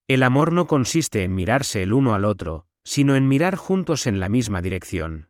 El amor no consiste en mirarse el uno al otro, sino en mirar juntos en la misma dirección.